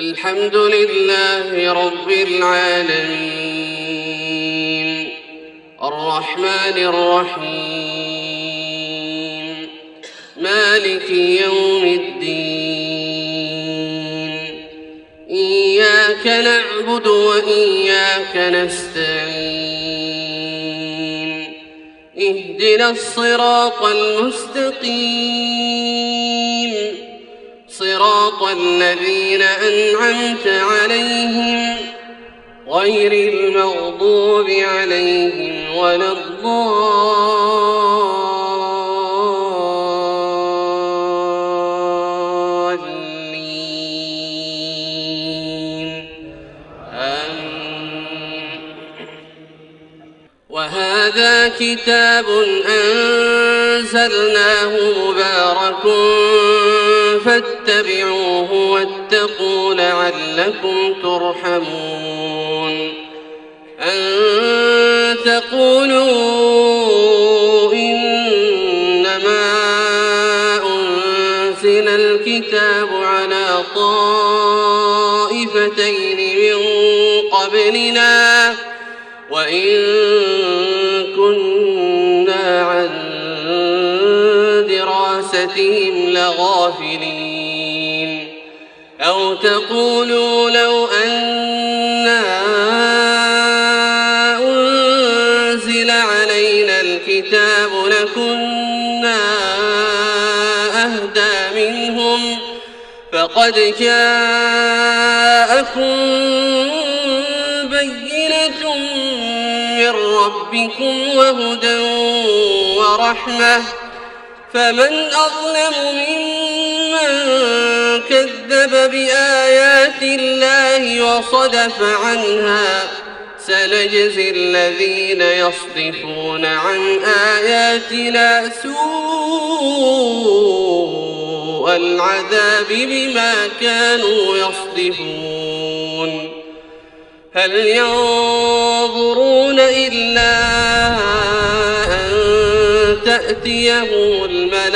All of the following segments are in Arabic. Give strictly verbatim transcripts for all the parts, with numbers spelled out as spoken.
الحمد لله رب العالمين الرحمن الرحيم مالك يوم الدين إياك نعبد وإياك نستعين اهدنا الصراط المستقيم صراط الذين أنعمت عليهم غير المغضوب عليهم ولا الضالين آمين. وهذا كتاب أنزلناه مبارك فاتبعوه واتقوا لعلكم ترحمون أن تقولوا إنما أنزل الكتاب على طائفتين من قبلنا وإن كنا عن دراستهم لغافلين أو تقولوا لو أنا أنزل علينا الكتاب لكنا أهدى منهم فقد جاءكم بينة من ربكم وهدى ورحمة فمن أظلم ممن كذب بآيات الله وصدف عنها سنجزي الذين يصدفون عن آياتنا سوء العذاب بما كانوا يصدفون هل ينظرون إلا أن تأتيهم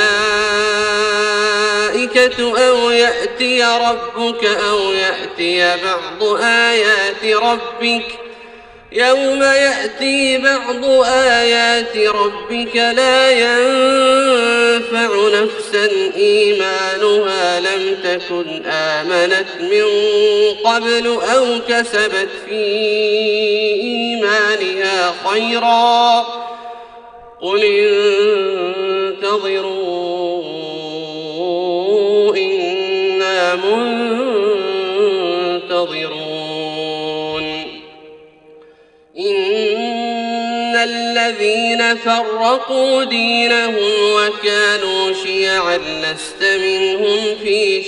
الملائكة أو يأتي ربك أو يأتي بعض آيات ربك يوم يأتي بعض آيات ربك لا ينفع نفسا إيمانها لم تكن آمنت من قبل أو كسبت في إيمانها خيرا قل انتظروا إنا منتظرون إن الذين فرقوا دينهم وكانوا شيعا لست منهم في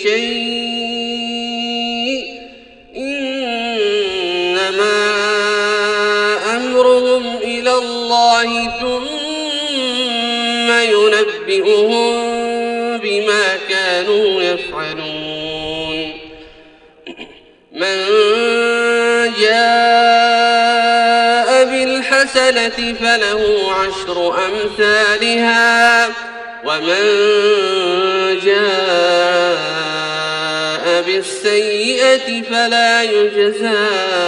شيء إنما أمرهم إلى الله ثم ينبئهم بما كانوا يفعلون من جاء بالحسنة فله عشر أمثالها ومن جاء بالسيئة فلا يجزى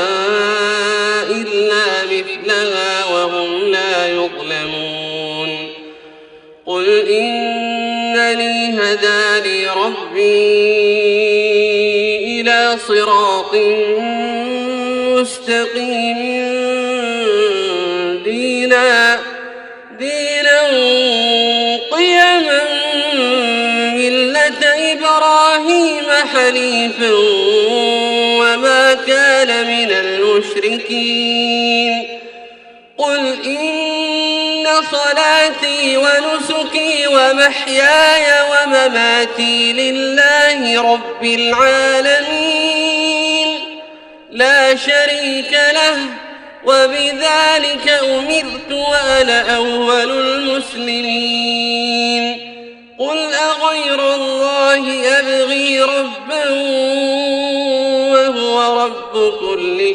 إلا مثلها وهم لا يظلمون قل إنني هداني ربي إلى صراط مستقيم دينا دينا قيما ملة إبراهيم حنيفا وما كان من المشركين قل إن صلاتي ونسكي ومحياي ومماتي لله رب العالمين لا شريك له وبذلك أمرت وأنا أول المسلمين قل أغير الله أبغي ربا وهو رب كل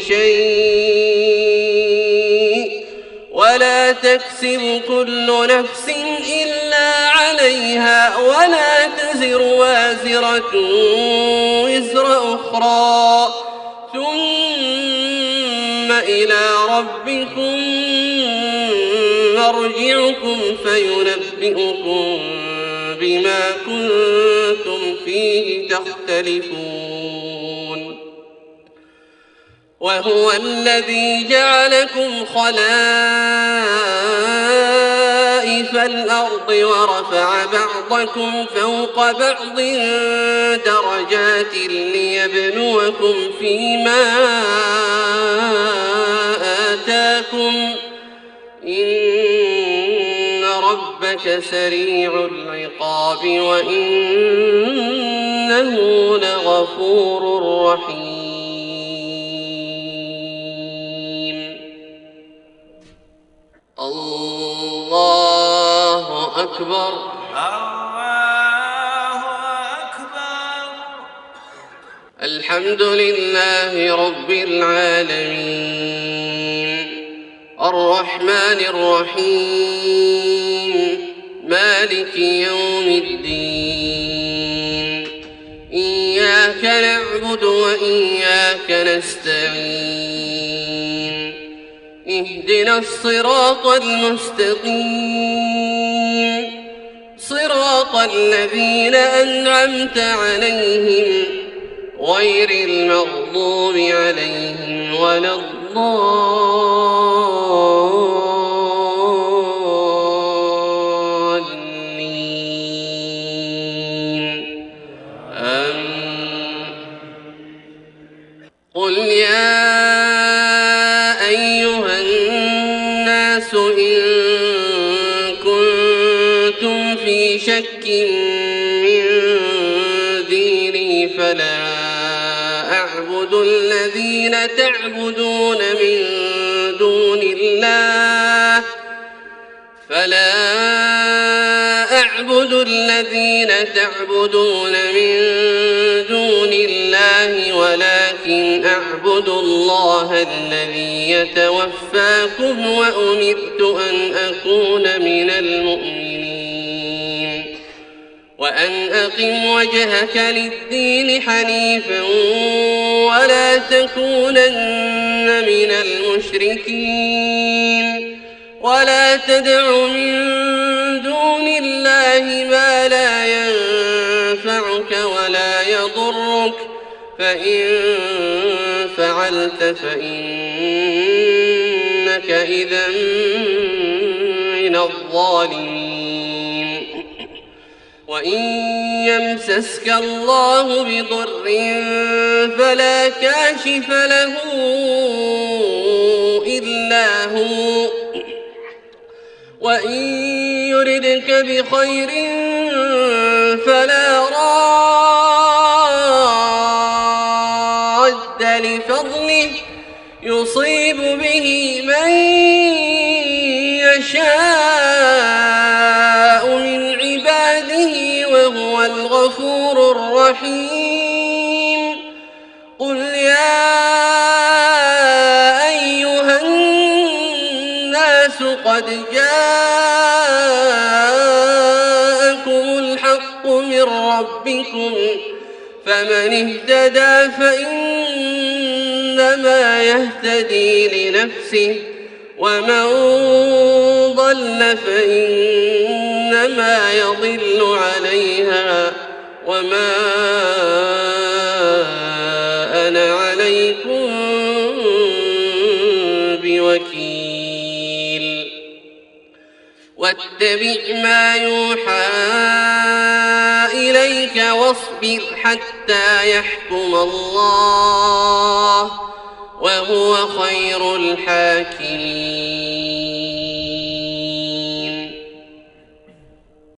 شيء ولا تكسب كل نفس إلا إلا عليها ولا تزر وازرة وزر أخرى ثم إلى ربكم مرجعكم فينبئكم بما كنتم فيه تختلفون وهو الذي جعلكم خلائف الأرض ورفع بعضكم فوق بعض درجات ليبلوكم فيما آتاكم إن ربك سريع العقاب وإنه لغفور رحيم الله أكبر الله أكبر. الحمد لله رب العالمين الرحمن الرحيم مالك يوم الدين إياك نعبد وإياك نستعين اهدنا الصراط المستقيم صراط الذين أنعمت عليهم غير المغضوب عليهم ولا الضالين آمين. قل يا أيها الناس إن كنتم في شك من ديني فلا أعبد الذين تعبدون من دون الله فلا أعبد الذين تعبدون من دون الله ولكن أعبد الله الذي يتوفاكم وأمرت أن أكون من المؤمنين وأن أقم وجهك للدين حنيفا ولا تكونن من المشركين ولا تدع من دون الله ما لا ينفعك ولا يضرك فإن فعلت فإنك إذا من الظالمين وإن يمسسك الله بضر فلا كاشف له إلا هو وإن يردك بخير فلا راد لفضله يصيب به من يشاء من عباده وهو الغفور الرحيم قل يا أيها الناس قد جاءكم الحق من ربكم فمن اهتدى فإنما يهتدي لنفسه ومن ضل فإنما يضل عليها وما أنا عليكم بوكيل واتبع ما يوحى إليك واصبر حتى يحكم الله وهو خير الحاكمين